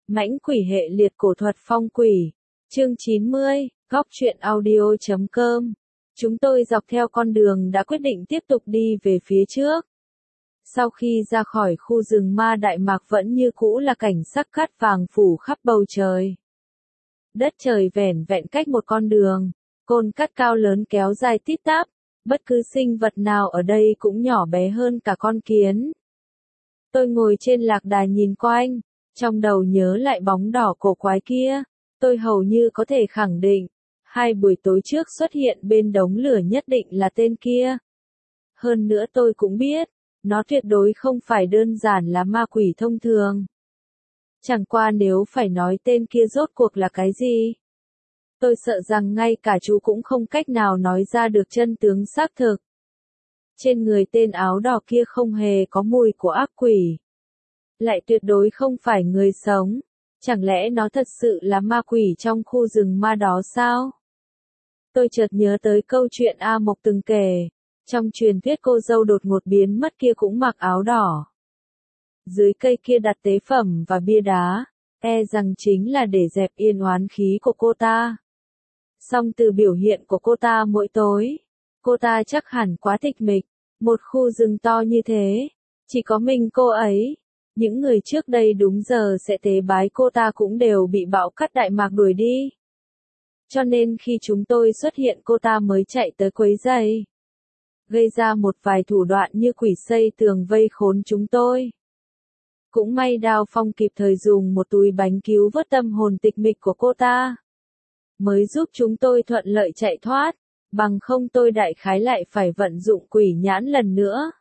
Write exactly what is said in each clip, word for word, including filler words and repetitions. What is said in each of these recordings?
Mãnh quỷ hệ liệt cổ thuật phong quỷ. Chương chín mươi, góc truyện audio chấm com. Chúng tôi dọc theo con đường đã quyết định tiếp tục đi về phía trước. Sau khi ra khỏi khu rừng ma Đại Mạc vẫn như cũ là cảnh sắc cát vàng phủ khắp bầu trời. Đất trời vẻn vẹn cách một con đường, côn cát cao lớn kéo dài tít tắp, bất cứ sinh vật nào ở đây cũng nhỏ bé hơn cả con kiến. Tôi ngồi trên lạc đà nhìn quanh, trong đầu nhớ lại bóng đỏ cổ quái kia, tôi hầu như có thể khẳng định, hai buổi tối trước xuất hiện bên đống lửa nhất định là tên kia. Hơn nữa tôi cũng biết, nó tuyệt đối không phải đơn giản là ma quỷ thông thường. Chẳng qua nếu phải nói tên kia rốt cuộc là cái gì, tôi sợ rằng ngay cả chú cũng không cách nào nói ra được chân tướng xác thực. Trên người tên áo đỏ kia không hề có mùi của ác quỷ. Lại tuyệt đối không phải người sống. Chẳng lẽ nó thật sự là ma quỷ trong khu rừng ma đó sao? Tôi chợt nhớ tới câu chuyện A Mộc từng kể. Trong truyền thuyết cô dâu đột ngột biến mất kia cũng mặc áo đỏ. Dưới cây kia đặt tế phẩm và bia đá, e rằng chính là để dẹp yên oán khí của cô ta. Song từ biểu hiện của cô ta mỗi tối, cô ta chắc hẳn quá tịch mịch. Một khu rừng to như thế, chỉ có mình cô ấy. Những người trước đây đúng giờ sẽ tế bái cô ta cũng đều bị bão cát Đại Mạc đuổi đi. Cho nên khi chúng tôi xuất hiện cô ta mới chạy tới quấy rầy, gây ra một vài thủ đoạn như quỷ xây tường vây khốn chúng tôi. Cũng may Đao Phong kịp thời dùng một túi bánh cứu vớt tâm hồn tịch mịch của cô ta, mới giúp chúng tôi thuận lợi chạy thoát, bằng không tôi đại khái lại phải vận dụng quỷ nhãn lần nữa.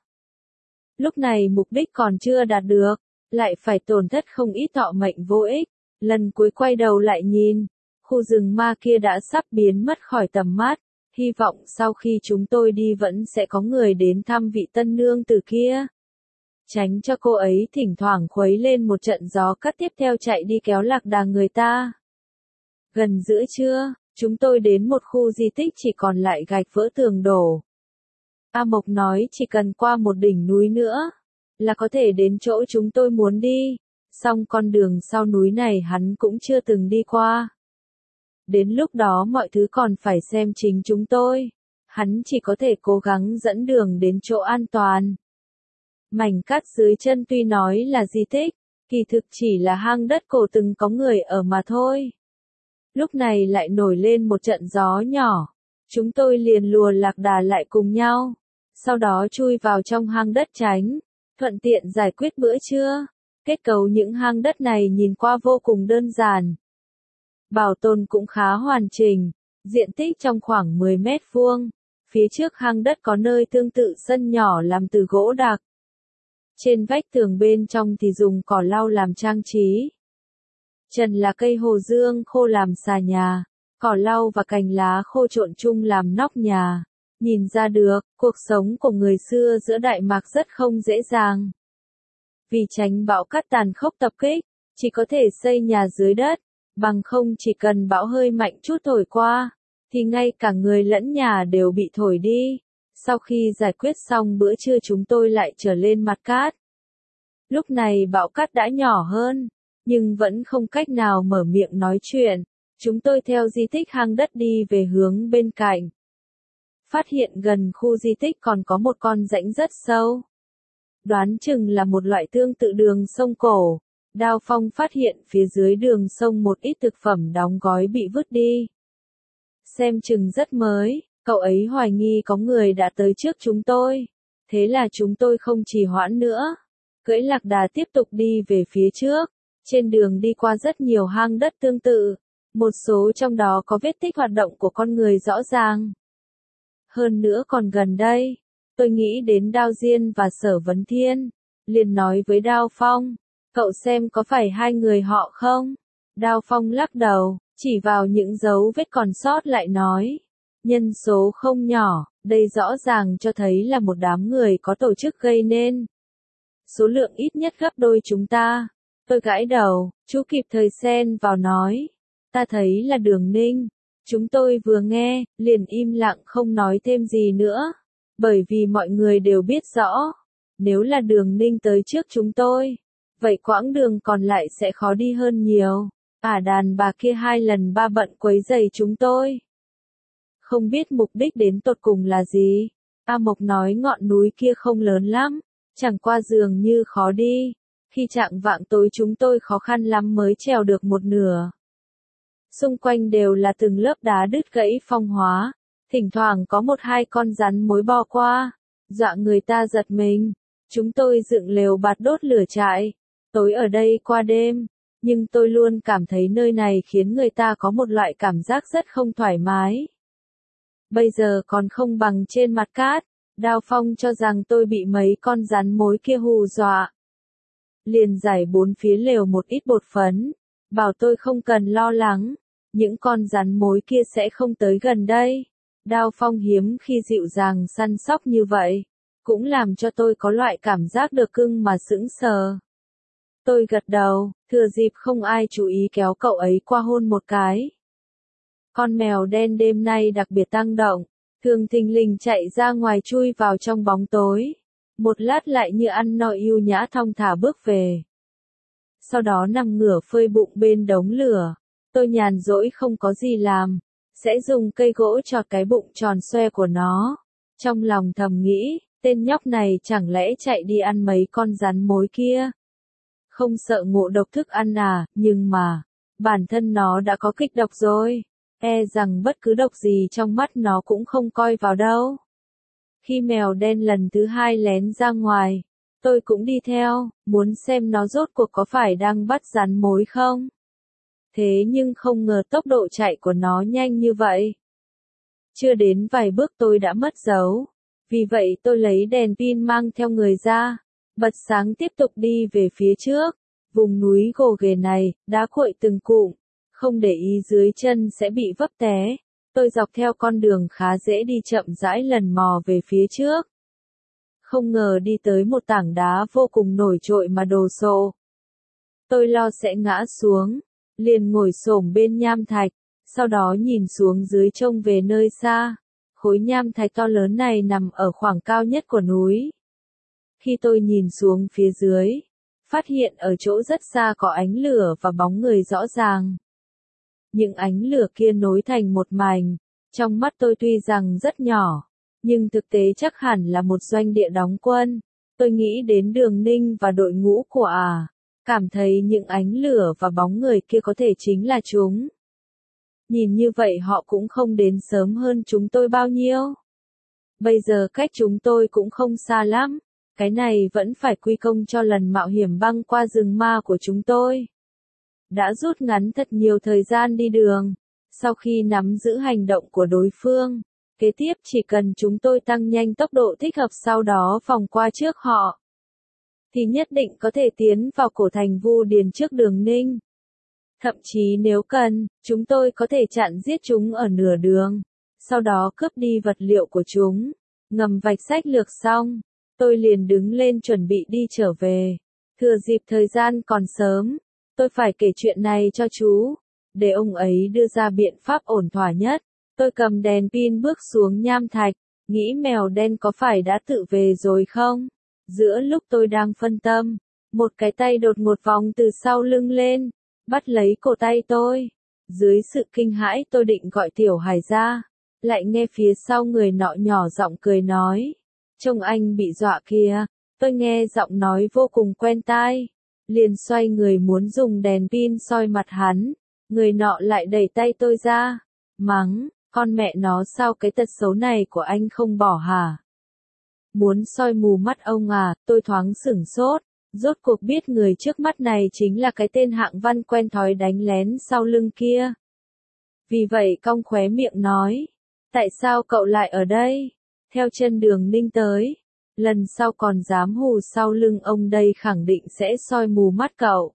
Lúc này mục đích còn chưa đạt được, lại phải tổn thất không ít thọ mệnh vô ích. Lần cuối quay đầu lại nhìn, khu rừng ma kia đã sắp biến mất khỏi tầm mắt, hy vọng sau khi chúng tôi đi vẫn sẽ có người đến thăm vị tân nương tử kia. Tránh cho cô ấy thỉnh thoảng khuấy lên một trận gió cát tiếp theo chạy đi kéo lạc đà người ta. Gần giữa trưa, chúng tôi đến một khu di tích chỉ còn lại gạch vỡ tường đổ. A Mộc nói chỉ cần qua một đỉnh núi nữa, là có thể đến chỗ chúng tôi muốn đi, song con đường sau núi này hắn cũng chưa từng đi qua. Đến lúc đó mọi thứ còn phải xem chính chúng tôi, hắn chỉ có thể cố gắng dẫn đường đến chỗ an toàn. Mảnh cát dưới chân tuy nói là di tích, kỳ thực chỉ là hang đất cổ từng có người ở mà thôi. Lúc này lại nổi lên một trận gió nhỏ, chúng tôi liền lùa lạc đà lại cùng nhau, sau đó chui vào trong hang đất tránh, thuận tiện giải quyết bữa trưa. Kết cấu những hang đất này nhìn qua vô cùng đơn giản, bảo tồn cũng khá hoàn chỉnh, diện tích trong khoảng mười mét vuông, phía trước hang đất có nơi tương tự sân nhỏ làm từ gỗ đặc. Trên vách tường bên trong thì dùng cỏ lau làm trang trí. Trần là cây hồ dương khô làm xà nhà, cỏ lau và cành lá khô trộn chung làm nóc nhà. Nhìn ra được, cuộc sống của người xưa giữa Đại Mạc rất không dễ dàng. Vì tránh bão cát tàn khốc tập kích, chỉ có thể xây nhà dưới đất, bằng không chỉ cần bão hơi mạnh chút thổi qua, thì ngay cả người lẫn nhà đều bị thổi đi. Sau khi giải quyết xong bữa trưa chúng tôi lại trở lên mặt cát. Lúc này bão cát đã nhỏ hơn, nhưng vẫn không cách nào mở miệng nói chuyện. Chúng tôi theo di tích hang đất đi về hướng bên cạnh. Phát hiện gần khu di tích còn có một con rãnh rất sâu. Đoán chừng là một loại tương tự đường sông cổ. Đao Phong phát hiện phía dưới đường sông một ít thực phẩm đóng gói bị vứt đi. Xem chừng rất mới, cậu ấy hoài nghi có người đã tới trước chúng tôi. Thế là chúng tôi không trì hoãn nữa. Cưỡi lạc đà tiếp tục đi về phía trước. Trên đường đi qua rất nhiều hang đất tương tự. Một số trong đó có vết tích hoạt động của con người rõ ràng. Hơn nữa còn gần đây, tôi nghĩ đến Đao Diên và Sở Vấn Thiên, liền nói với Đao Phong, cậu xem có phải hai người họ không? Đao Phong lắc đầu, chỉ vào những dấu vết còn sót lại nói, nhân số không nhỏ, đây rõ ràng cho thấy là một đám người có tổ chức gây nên. Số lượng ít nhất gấp đôi chúng ta. Tôi gãi đầu, chú kịp thời xen vào nói, ta thấy là Đường Ninh. Chúng tôi vừa nghe, liền im lặng không nói thêm gì nữa, bởi vì mọi người đều biết rõ, nếu là Đường Ninh tới trước chúng tôi, vậy quãng đường còn lại sẽ khó đi hơn nhiều. Ả đàn bà kia hai lần ba bận quấy rầy chúng tôi. Không biết mục đích đến tột cùng là gì. A Mộc nói ngọn núi kia không lớn lắm, chẳng qua dường như khó đi. Khi chạng vạng tối chúng tôi khó khăn lắm mới trèo được một nửa. Xung quanh đều là từng lớp đá đứt gãy phong hóa, thỉnh thoảng có một hai con rắn mối bò qua, dọa người ta giật mình. Chúng tôi dựng lều bạt đốt lửa trại, tối ở đây qua đêm, nhưng tôi luôn cảm thấy nơi này khiến người ta có một loại cảm giác rất không thoải mái. Bây giờ còn không bằng trên mặt cát, Đao Phong cho rằng tôi bị mấy con rắn mối kia hù dọa. Liền giải bốn phía lều một ít bột phấn, bảo tôi không cần lo lắng, những con rắn mối kia sẽ không tới gần đây. Đao Phong hiếm khi dịu dàng săn sóc như vậy, cũng làm cho tôi có loại cảm giác được cưng mà sững sờ. Tôi gật đầu, thừa dịp không ai chú ý kéo cậu ấy qua hôn một cái. Con mèo đen đêm nay đặc biệt tăng động, thường thình lình chạy ra ngoài chui vào trong bóng tối. Một lát lại như ăn no yêu nhã thong thả bước về. Sau đó nằm ngửa phơi bụng bên đống lửa. Tôi nhàn rỗi không có gì làm, sẽ dùng cây gỗ chọt cái bụng tròn xoe của nó. Trong lòng thầm nghĩ, tên nhóc này chẳng lẽ chạy đi ăn mấy con rắn mối kia. Không sợ ngộ độc thức ăn à, nhưng mà, bản thân nó đã có kịch độc rồi. E rằng bất cứ độc gì trong mắt nó cũng không coi vào đâu. Khi mèo đen lần thứ hai lén ra ngoài, tôi cũng đi theo, muốn xem nó rốt cuộc có phải đang bắt rắn mối không. Thế nhưng không ngờ tốc độ chạy của nó nhanh như vậy. Chưa đến vài bước tôi đã mất dấu. Vì vậy tôi lấy đèn pin mang theo người ra, bật sáng tiếp tục đi về phía trước. Vùng núi gồ ghề này, đá cuội từng cụm, không để ý dưới chân sẽ bị vấp té. Tôi dọc theo con đường khá dễ đi chậm rãi lần mò về phía trước. Không ngờ đi tới một tảng đá vô cùng nổi trội mà đồ sộ. Tôi lo sẽ ngã xuống, liền ngồi xổm bên nham thạch, sau đó nhìn xuống dưới trông về nơi xa. Khối nham thạch to lớn này nằm ở khoảng cao nhất của núi. Khi tôi nhìn xuống phía dưới, phát hiện ở chỗ rất xa có ánh lửa và bóng người rõ ràng. Những ánh lửa kia nối thành một mảnh, trong mắt tôi tuy rằng rất nhỏ, nhưng thực tế chắc hẳn là một doanh địa đóng quân. Tôi nghĩ đến Đường Ninh và đội ngũ của ả, cảm thấy những ánh lửa và bóng người kia có thể chính là chúng. Nhìn như vậy họ cũng không đến sớm hơn chúng tôi bao nhiêu. Bây giờ cách chúng tôi cũng không xa lắm, cái này vẫn phải quy công cho lần mạo hiểm băng qua rừng ma của chúng tôi. Đã rút ngắn thật nhiều thời gian đi đường. Sau khi nắm giữ hành động của đối phương, kế tiếp chỉ cần chúng tôi tăng nhanh tốc độ thích hợp sau đó vòng qua trước họ, thì nhất định có thể tiến vào cổ thành Vu Điền trước Đường Ninh. Thậm chí nếu cần, chúng tôi có thể chặn giết chúng ở nửa đường, sau đó cướp đi vật liệu của chúng. Ngầm vạch sách lược xong, tôi liền đứng lên chuẩn bị đi trở về. Thừa dịp thời gian còn sớm, tôi phải kể chuyện này cho chú, để ông ấy đưa ra biện pháp ổn thỏa nhất. Tôi cầm đèn pin bước xuống nham thạch, nghĩ mèo đen có phải đã tự về rồi không? Giữa lúc tôi đang phân tâm, một cái tay đột ngột vòng từ sau lưng lên, bắt lấy cổ tay tôi. Dưới sự kinh hãi tôi định gọi Tiểu Hải ra, lại nghe phía sau người nọ nhỏ giọng cười nói. Trông anh bị dọa kìa. Tôi nghe giọng nói vô cùng quen tai, liền xoay người muốn dùng đèn pin soi mặt hắn. Người nọ lại đẩy tay tôi ra, mắng, con mẹ nó sao cái tật xấu này của anh không bỏ hả? Muốn soi mù mắt ông à? Tôi thoáng sửng sốt, rốt cuộc biết người trước mắt này chính là cái tên Hạng Văn quen thói đánh lén sau lưng kia. Vì vậy cong khóe miệng nói, tại sao cậu lại ở đây? Theo chân Đường Ninh tới, lần sau còn dám hù sau lưng ông đây khẳng định sẽ soi mù mắt cậu.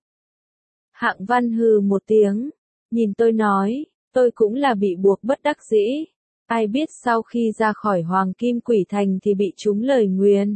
Hạng Văn hừ một tiếng, nhìn tôi nói, tôi cũng là bị buộc bất đắc dĩ. Ai biết sau khi ra khỏi Hoàng Kim Quỷ Thành thì bị trúng lời nguyền.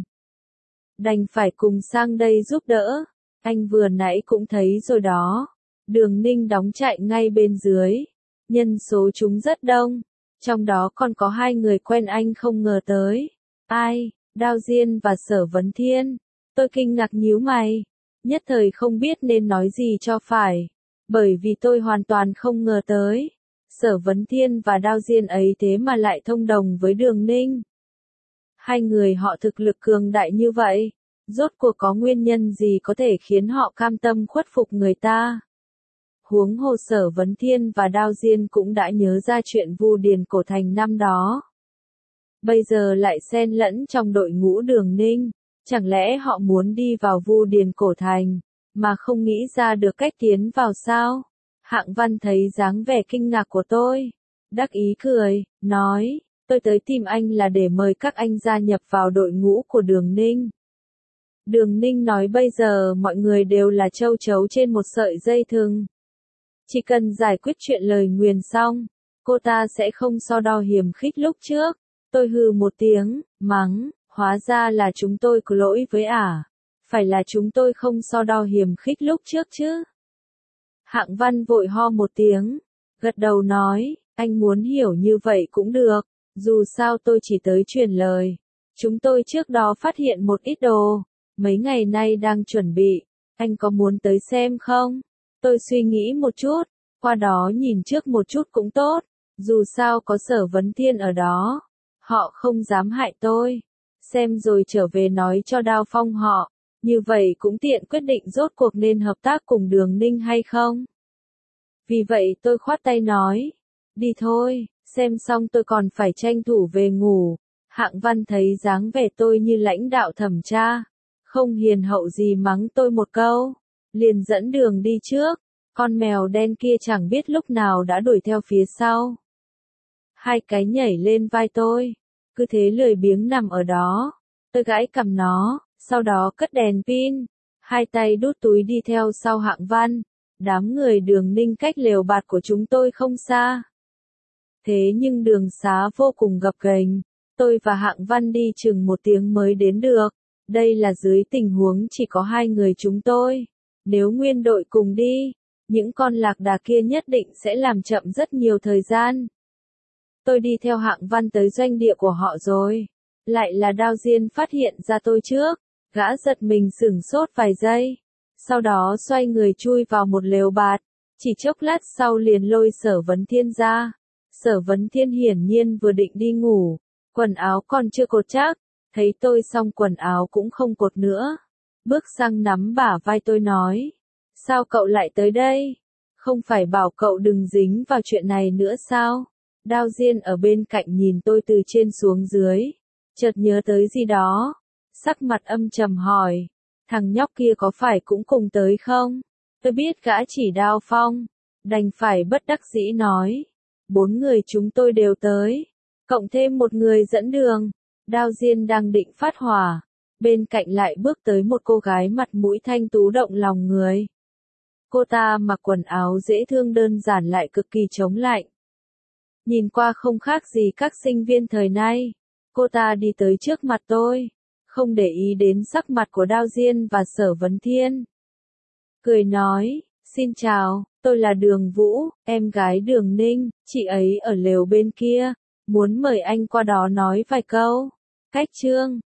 Đành phải cùng sang đây giúp đỡ. Anh vừa nãy cũng thấy rồi đó. Đường Ninh đóng trại ngay bên dưới. Nhân số chúng rất đông. Trong đó còn có hai người quen anh không ngờ tới. Ai? Đao Diên và Sở Vấn Thiên. Tôi kinh ngạc nhíu mày. nhất thời không biết nên nói gì cho phải, bởi vì tôi hoàn toàn không ngờ tới. Sở Vấn Thiên và Đao Diên ấy thế mà lại thông đồng với Đường Ninh. Hai người họ thực lực cường đại như vậy, rốt cuộc có nguyên nhân gì có thể khiến họ cam tâm khuất phục người ta? Huống hồ Sở Vấn Thiên và Đao Diên cũng đã nhớ ra chuyện Vu Điền Cổ Thành năm đó. Bây giờ lại xen lẫn trong đội ngũ Đường Ninh, chẳng lẽ họ muốn đi vào Vu Điền Cổ Thành, mà không nghĩ ra được cách tiến vào sao? Hạng Văn thấy dáng vẻ kinh ngạc của tôi, đắc ý cười, nói, tôi tới tìm anh là để mời các anh gia nhập vào đội ngũ của Đường Ninh. Đường Ninh nói bây giờ mọi người đều là châu chấu trên một sợi dây thừng. Chỉ cần giải quyết chuyện lời nguyền xong, cô ta sẽ không so đo hiềm khích lúc trước. Tôi hừ một tiếng, mắng, hóa ra là chúng tôi có lỗi với ả. Phải là chúng tôi không so đo hiềm khích lúc trước chứ. Hạng Văn vội ho một tiếng, gật đầu nói, anh muốn hiểu như vậy cũng được, dù sao tôi chỉ tới truyền lời. Chúng tôi trước đó phát hiện một ít đồ, mấy ngày nay đang chuẩn bị, anh có muốn tới xem không? Tôi suy nghĩ một chút, qua đó nhìn trước một chút cũng tốt, dù sao có Sở Vấn Thiên ở đó, họ không dám hại tôi. Xem rồi trở về nói cho Đao Phong họ, như vậy cũng tiện quyết định rốt cuộc nên hợp tác cùng Đường Ninh hay không. Vì vậy tôi khoát tay nói, đi thôi, xem xong tôi còn phải tranh thủ về ngủ. Hạng Văn thấy dáng vẻ tôi như lãnh đạo thẩm tra, không hiền hậu gì mắng tôi một câu, liền dẫn đường đi trước, con mèo đen kia chẳng biết lúc nào đã đuổi theo phía sau. Hai cái nhảy lên vai tôi, cứ thế lười biếng nằm ở đó, tôi gãi cằm nó, sau đó cất đèn pin, hai tay đút túi đi theo sau Hạng Văn. Đám người Đường Ninh cách lều bạt của chúng tôi không xa. Thế nhưng đường xá vô cùng gập ghềnh, tôi và Hạng Văn đi chừng một tiếng mới đến được. Đây là dưới tình huống chỉ có hai người chúng tôi. Nếu nguyên đội cùng đi, những con lạc đà kia nhất định sẽ làm chậm rất nhiều thời gian. Tôi đi theo Hạng Văn tới doanh địa của họ rồi. Lại là Đao Diên phát hiện ra tôi trước, gã giật mình sửng sốt vài giây. Sau đó xoay người chui vào một lều bạt, chỉ chốc lát sau liền lôi Sở Vấn Thiên ra. Sở Vấn Thiên hiển nhiên vừa định đi ngủ, quần áo còn chưa cột chắc, thấy tôi xong quần áo cũng không cột nữa. Bước sang nắm bả vai tôi nói, sao cậu lại tới đây? Không phải bảo cậu đừng dính vào chuyện này nữa sao? Đao Diên ở bên cạnh nhìn tôi từ trên xuống dưới, chợt nhớ tới gì đó, sắc mặt âm trầm hỏi. Thằng nhóc kia có phải cũng cùng tới không? Tôi biết gã chỉ Đao Phong, đành phải bất đắc dĩ nói. Bốn người chúng tôi đều tới, cộng thêm một người dẫn đường. Đao Diên đang định phát hỏa, bên cạnh lại bước tới một cô gái mặt mũi thanh tú động lòng người. Cô ta mặc quần áo dễ thương đơn giản lại cực kỳ chống lạnh. Nhìn qua không khác gì các sinh viên thời nay. Cô ta đi tới trước mặt tôi, không để ý đến sắc mặt của Đao Diên và Sở Vấn Thiên. Cười nói, xin chào, tôi là Đường Vũ, em gái Đường Ninh, chị ấy ở lều bên kia, muốn mời anh qua đó nói vài câu. Cách chương